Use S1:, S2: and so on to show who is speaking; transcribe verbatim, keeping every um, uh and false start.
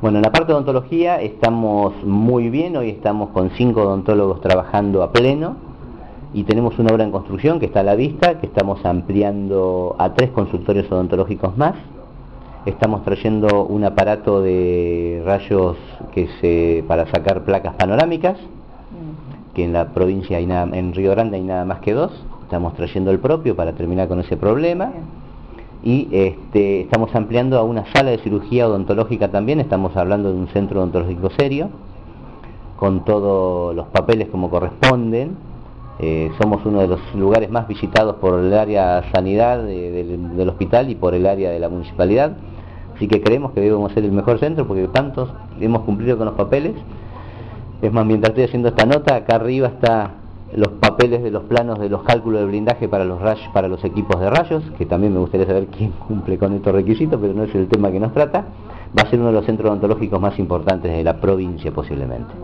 S1: Bueno, en la parte de odontología estamos muy bien, hoy estamos con cinco odontólogos trabajando a pleno y tenemos una obra en construcción que está a la vista, que estamos ampliando a tres consultorios odontológicos más. Estamos trayendo un aparato de rayos que se, para sacar placas panorámicas, que en la provincia hay nada, en Río Grande hay nada más que dos. Estamos trayendo el propio para terminar con ese problema. Y este, estamos ampliando a una sala de cirugía odontológica también. Estamos hablando de un centro odontológico serio, con todos los papeles como corresponden. Eh, somos uno de los lugares más visitados por el área sanidad de, de, del hospital y por el área de la municipalidad. Así que creemos que debemos ser el mejor centro porque tantos hemos cumplido con los papeles. Es más, mientras estoy haciendo esta nota, acá arriba está los papeles de los planos de los cálculos de blindaje para los rayos, para los equipos de rayos, que también me gustaría saber quién cumple con estos requisitos, pero no es el tema que nos trata. Va a ser uno de los centros odontológicos más importantes de la provincia posiblemente.